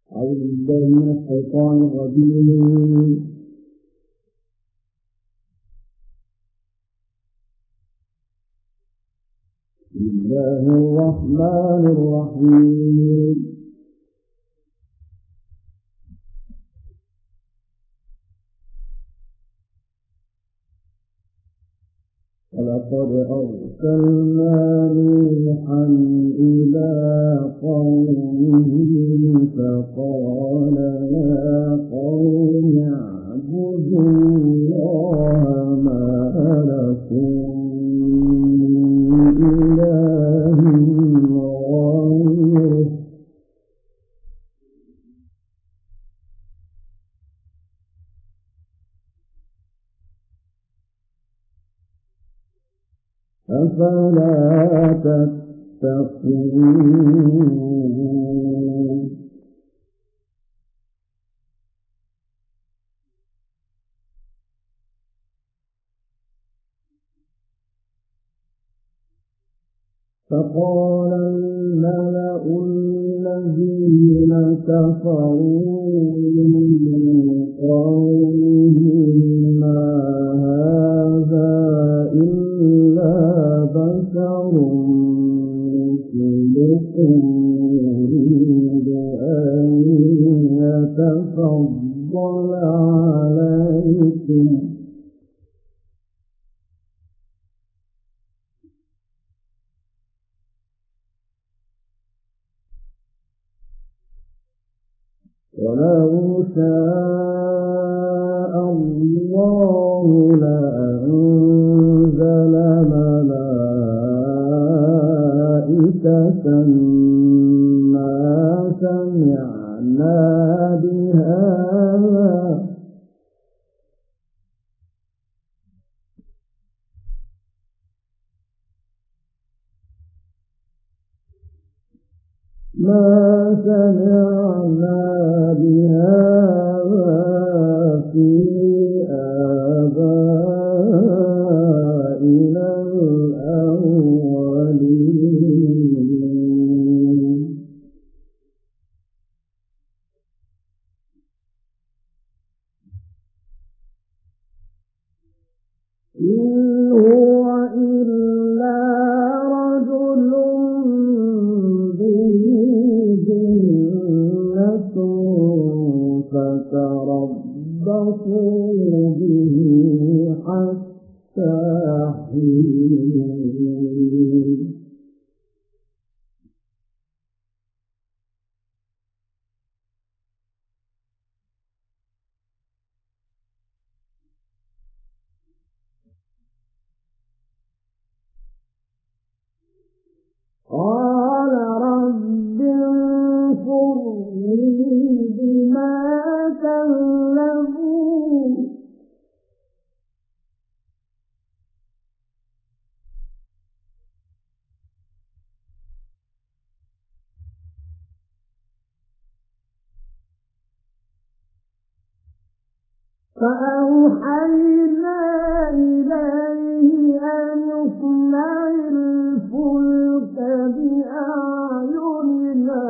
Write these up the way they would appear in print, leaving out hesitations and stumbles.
أعوذ بالله من الشيطان الرجيم. بسم الله الرحمن الرحيم. ولقد أرسلنا نوحا إلى قومه فقال يا قوم اعبدوا الله ما لكم من إله غيره أفلا تتقون. فقال الملأ الذين كفروا من قومه ما هذا إلا بشر مثلكم يريد أن يتفضل عليكم ولو شاء الله لأنزل ملائكة ما سمعنا بهذا في آبائنا الأولين. إن هو إلا رجل به جنة فتربصوا به حتى حين. قال رب انصرني بما كذبون. فأوحينا إليه أن اصنع الفلك بأعيننا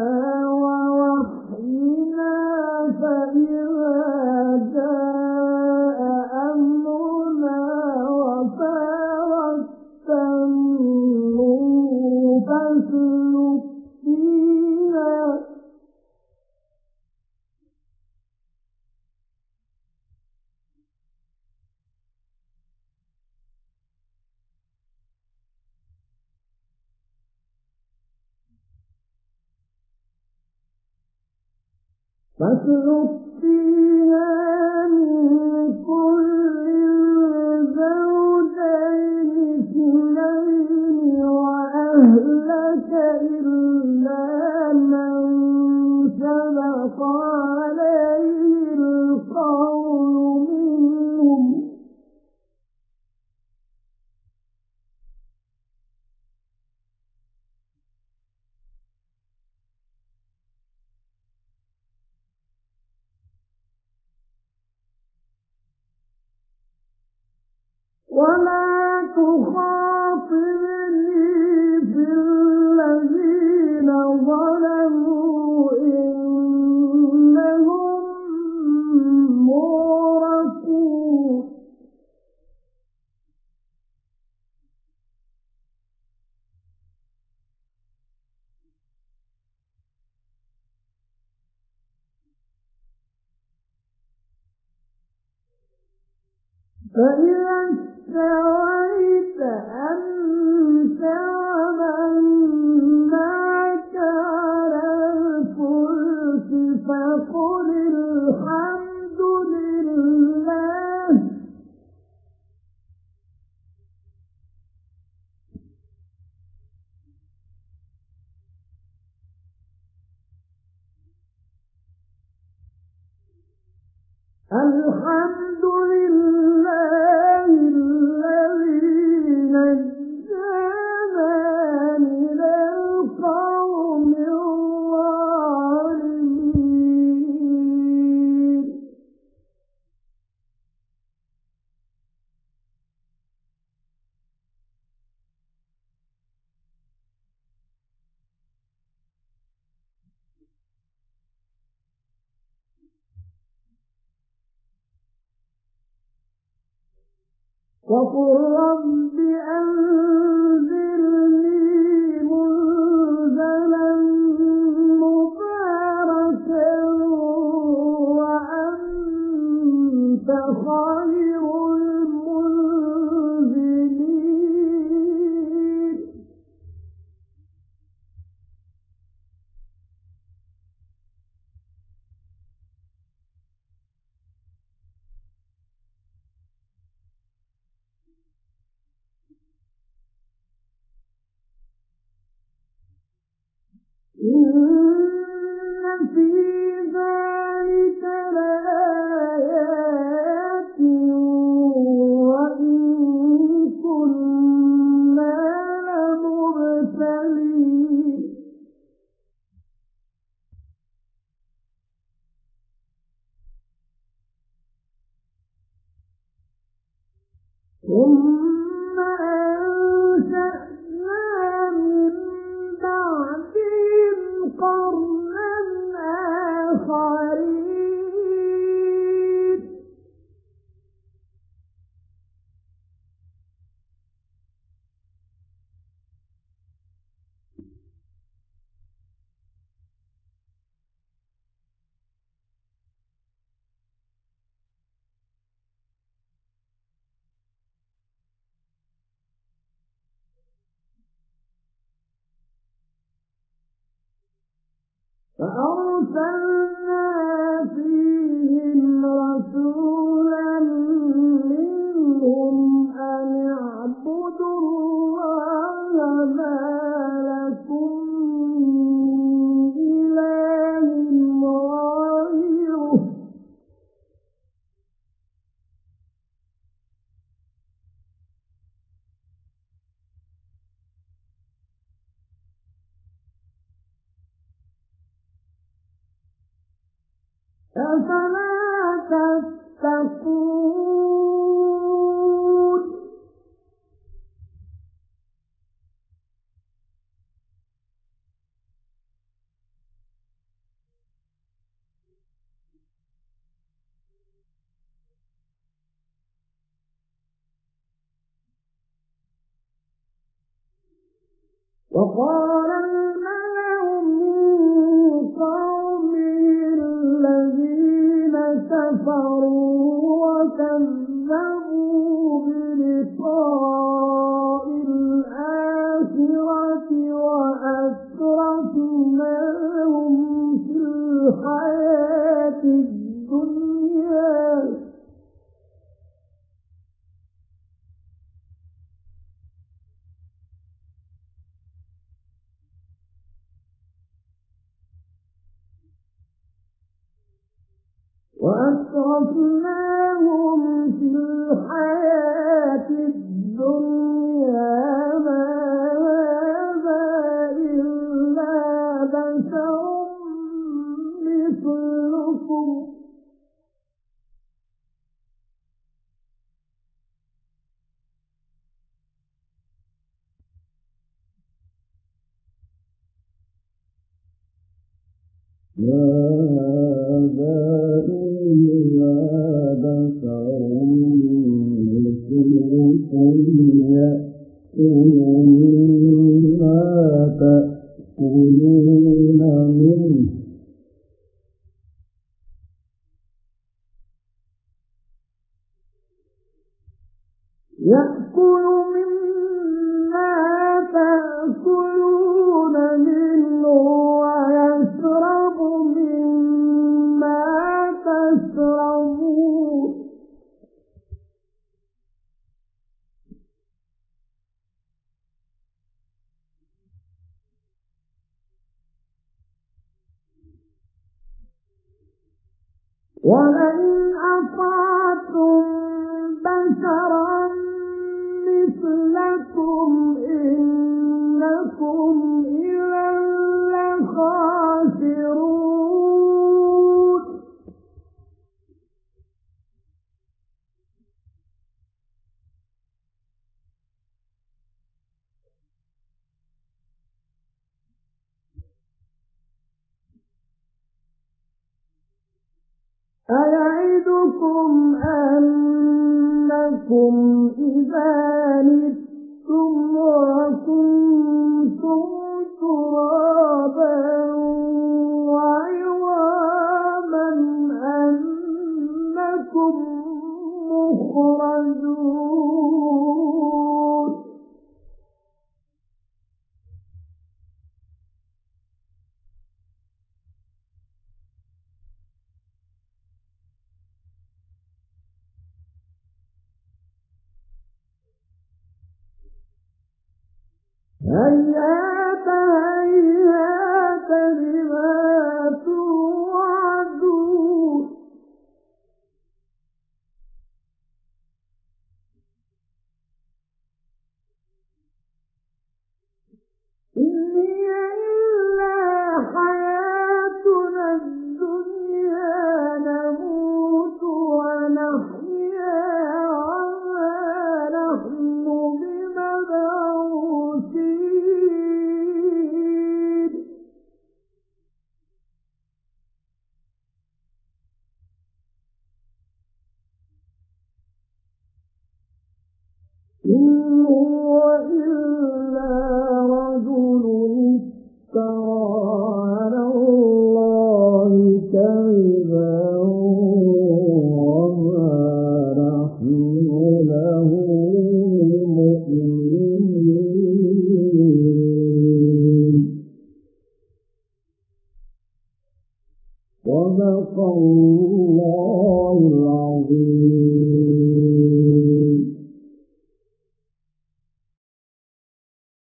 ووحينا فإذا جاء أمرنا وفارت النور فاسلك فيها من كل زوجين اثنين وأهلك إلا من سبق عليه القول منهم ولا تخاطبني في الذين ظلموا إنهم فإذا استويت أنت ومن معك على الفلك فقل الحمد لله الحمد لله الذي نجانا من القوم الظالمين وقل رب أنزلني منزلا مباركا وأنت خير المنزلين إن في ذلك لآيات وإن كنا لمبتلين ثم أنشأنا من بعدهم قرنا آخرين فأرسلنا فيهم رسولا منهم أن اعبدوا الله ما لكم من إله غيره أفلا تتقون وقال الملأ من قومه الذين كفروا وكذبوا بلقاء الآخرة وأترفناهم في الحياة الدنيا ما هذا إلا بشر مثلكم ما هذا إلا بشر مثلكم يأكل مما تأكلون منه يأكل مما تأكلون منه ويشرب مما تشربون ولئن أطعتم بشرا مثلكم إنكم إذا لخاسرون أيعدكم أنكم إذا متم وكنتم ترابا وعظاما أنكم مخرجون هيهات هيهات لما توعدون إن هي إلا حياتنا الدنيا نموت ونحيا وما نحن بمبعوثين إن هو إلا رجل افترى على الله كذبا وما نحن له مؤمنين صدق الله